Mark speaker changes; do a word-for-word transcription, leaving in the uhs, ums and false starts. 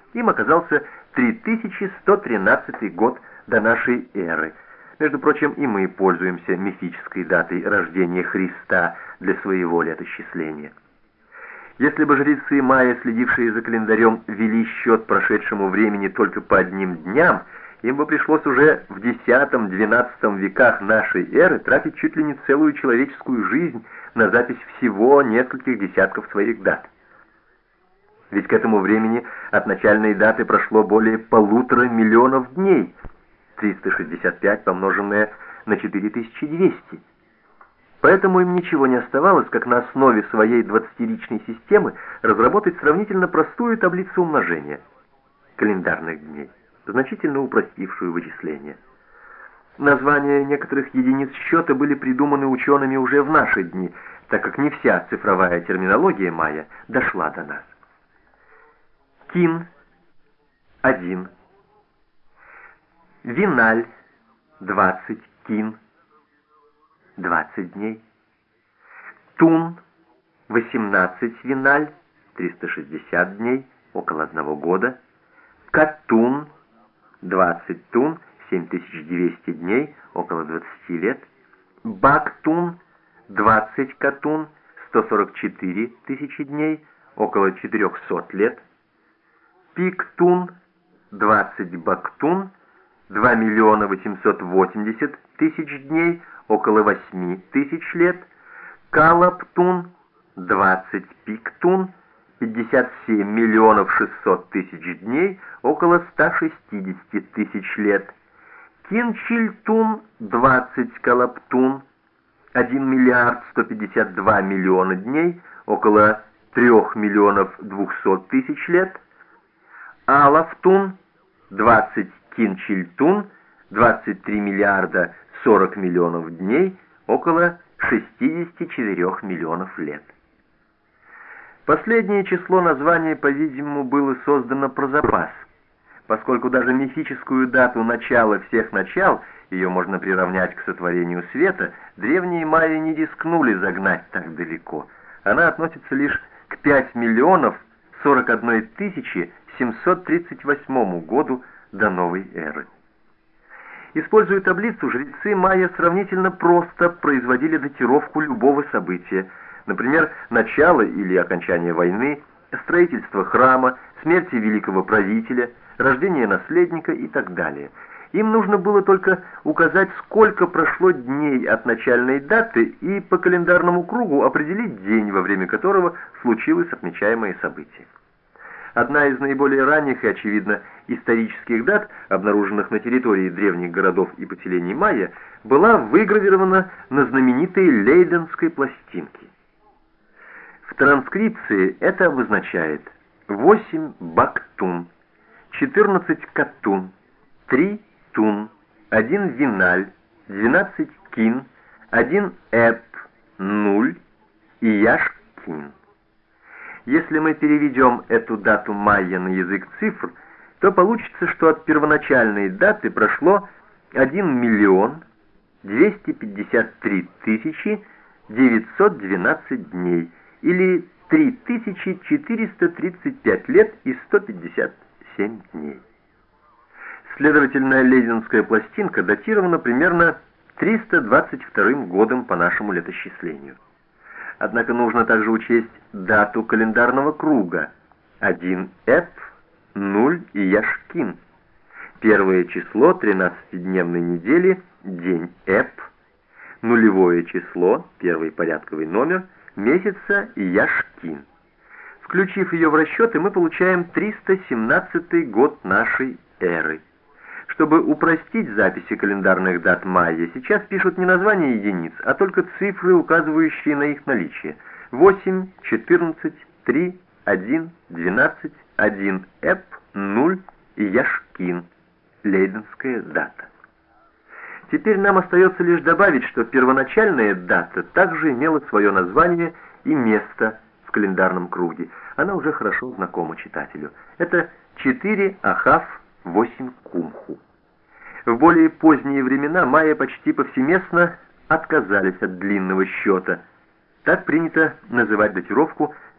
Speaker 1: Им оказался три тысячи сто тринадцатый год до нашей эры. Между прочим, и мы пользуемся мифической датой рождения Христа для своего летосчисления. Если бы жрецы майя, следившие за календарем, вели счет прошедшему времени только по одним дням, им бы пришлось уже в десятом-двенадцатом веках нашей эры тратить чуть ли не целую человеческую жизнь на запись всего нескольких десятков своих дат. Ведь к этому времени от начальной даты прошло более полутора миллионов дней, триста шестьдесят пять помноженное на четыре тысячи двести. Поэтому им ничего не оставалось, как на основе своей двадцатиличной системы разработать сравнительно простую таблицу умножения календарных дней, значительно упростившую вычисление. Названия некоторых единиц счета были придуманы учеными уже в наши дни, так как не вся цифровая терминология майя дошла до нас. Кин – один. Виналь – двадцать кин. двадцать дней. Тун – восемнадцать виналь, триста шестьдесят дней, около одного года. Катун – двадцать тун, семь тысяч двести дней, около двадцати лет. Бактун – двадцать катун, сто сорок четыре тысячи дней, около четырехсот лет. Пиктун – двадцать бактун, два миллиона восемьсот восемьдесят тысяч дней, около восьми тысяч лет. Калаптун – двадцать пиктун, пятьдесят семь миллионов шестьсот тысяч дней, около ста шестидесяти тысяч лет. Кинчильтун – двадцать калаптун, один миллиард сто пятьдесят два миллиона дней, около трех миллионов двухсот тысяч лет. Алафтун – двадцать кинчильтун, двадцать три миллиарда сорок миллионов дней, около шестидесяти четырёх миллионов лет. Последнее число названия, по-видимому, было создано про запас, поскольку даже мифическую дату начала всех начал, ее можно приравнять к сотворению света, древние майя не рискнули загнать так далеко. Она относится лишь к пяти миллионов сорока одной тысячи семьсот тридцать восьмому году до новой эры. Используя таблицу, жрецы майя сравнительно просто производили датировку любого события, например, начало или окончание войны, строительство храма, смерти великого правителя, рождение наследника и так далее. Им нужно было только указать, сколько прошло дней от начальной даты и по календарному кругу определить день, во время которого случилось отмечаемое событие. Одна из наиболее ранних и, очевидно, исторических дат, обнаруженных на территории древних городов и поселений майя, была выгравирована на знаменитой Лейденской пластинке. В транскрипции это обозначает восемь бактун, четырнадцать катун, три тун, один виналь, двенадцать кин, один эп, нуль и яшкин. Если мы переведем эту дату майя на язык цифр, то получится, что от первоначальной даты прошло один миллион двести пятьдесят три тысячи девятьсот двенадцать дней, или три тысячи четыреста тридцать пять лет и сто пятьдесят семь дней. Следовательно, Лейденская пластинка датирована примерно триста двадцать вторым годом по нашему летосчислению. Однако нужно также учесть дату календарного круга – один эп, нуль и яшкин. Первое число тринадцатидневной недели – день эп, нулевое число, первый порядковый номер, месяца и яшкин. Включив ее в расчеты, мы получаем триста семнадцатый год нашей эры. Чтобы упростить записи календарных дат майя, сейчас пишут не названия единиц, а только цифры, указывающие на их наличие. восемь, четырнадцать, три, один, двенадцать, один эп, нуль и яшкин. Лейденская дата. Теперь нам остается лишь добавить, что первоначальная дата также имела свое название и место в календарном круге. Она уже хорошо знакома читателю. Это четыре ахав, восемь кумху. В более поздние времена майя почти повсеместно отказались от длинного счета. Так принято называть датировку